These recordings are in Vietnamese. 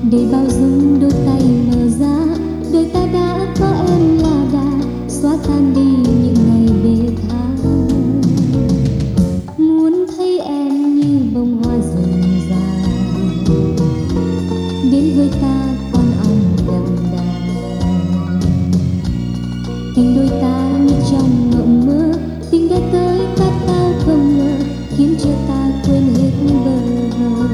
để bao dung đôi tay mở ra, đời ta đã có em là đã xóa tan đi những ngày bê tha. Muốn thấy em như bông hoa rừng già, đến với ta con ong đậm đà. Tình đôi ta như trong mộng mơ, tình đã tới khát khao không ngờ, khiến cho ta quên hết bờ vơ.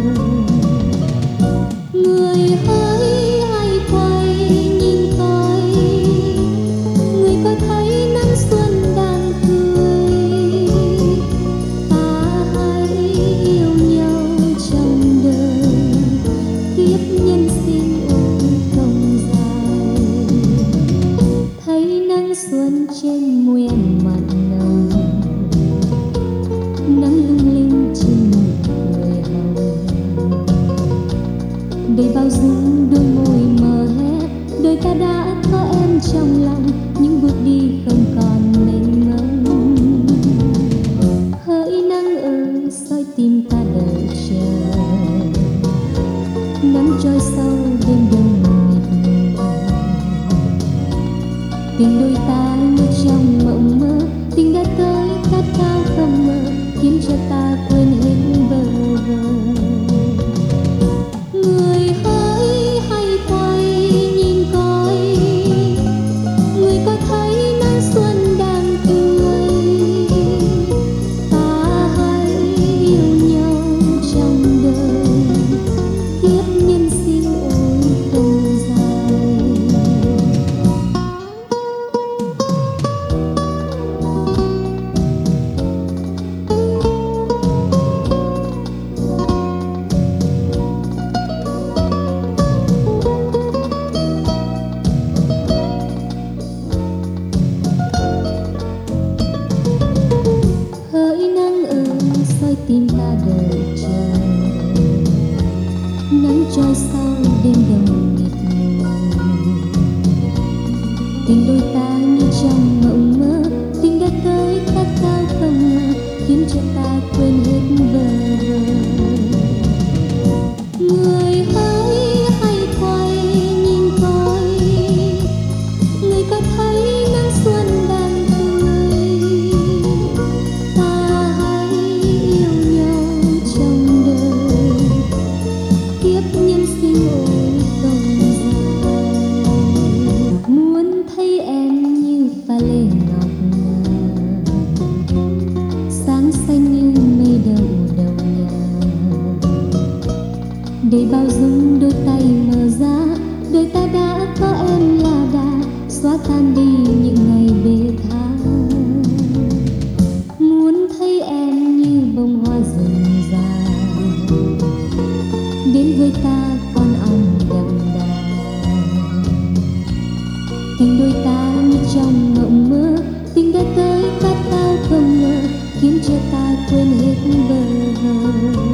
Người hỡi hãy quay nhìn coi, người có thấy nắng xuân đang cười. Ta hãy yêu nhau trong đời, kiếp nhân sinh ôi không dài. Thấy nắng xuân trên môi em mặn nồng, nắng lung linh trên nụ cười hồng, để bao dung đôi môi mờ hé. Đời ta đã có em trong lòng, những bước đi không còn mênh mông. Hỡi nắng ơi soi tim ta đợi chờ, nắng trôi sâu đêm đông nghịch ngợm. Tình đôi ta như trong mộng mơ, tình đã tới khát khao không ngờ, khiến cho ta quên hết bờ vơ. Người hỡi hãy quay nhìn coi, người có thấy nắng xuân đang tươi. Ta hãy yêu nhau trong đời, kiếp nhân sinh ôi không dài. Hỡi nắng ơi soi tim ta đợi chờ, nắng trôi sau đêm đông nghịch ngợm. Tình đôi ta như trong mộng mơ, tình đã tới khát khao không ngờ, khiến cho ta quên hết bờ vơ. Người hỡi hãy quay nhìn coi, người có thấy nắng xuân đang tươi. Ta hãy yêu nhau trong đời, kiếp nhân sinh ôi không dài. Muốn thấy em như pha lê ngọc ngà, sáng xanh như mây đầu đầu nhà, để bao dung đôi tay mở ra, đời ta đã có em là đã xóa tan đi những ngày bê tha. Muốn thấy em như bông hoa rừng già, đến với ta con ong đậm đà. Tình đôi ta như trong mộng mơ, tình đã tới khát khao không ngờ, khiến cho ta quên hết bờ vơ.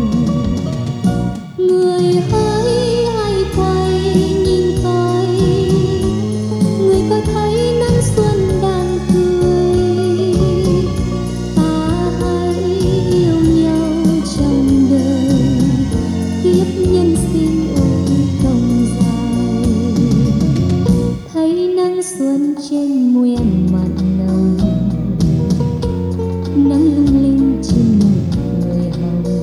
Người hỡi hãy quay nhìn coi, người có thấy nắng xuân đang tươi. Ta hãy yêu nhau trong đời, kiếp nhân sinh ôi không dài. Thấy nắng xuân trên môi em mặn nồng, nắng lung linh trên nụ cười hồng,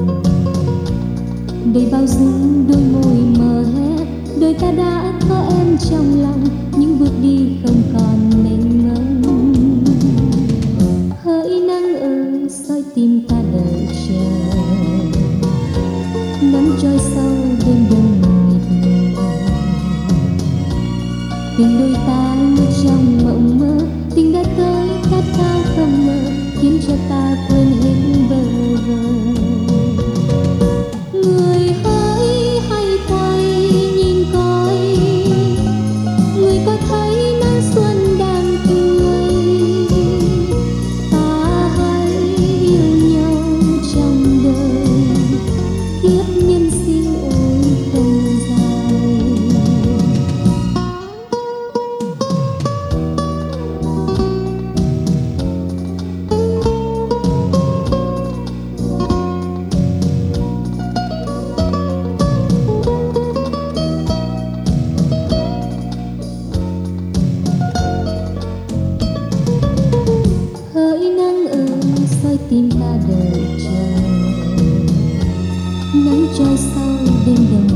để bao dung đôi môi mờ hé. Đời ta đã có em trong lòng, những bước đi không còn mênh mông. Hỡi nắng ơi soi tim ta đợi chờ, nắng trôi sâu đêm đông nghịch ngợm. Tình đôi ta như trong mộng mơ, tình đã tới khát khao không ngờ, khiến cho ta quên hết bờ vơ. Người hỡi hãy quay nhìn coi, người có thấy nắng xuân đang tươi. Ta hãy yêu nhau trong đời, kiếp nhân sinh ôi không dài. nắng trôi sau đêm đồng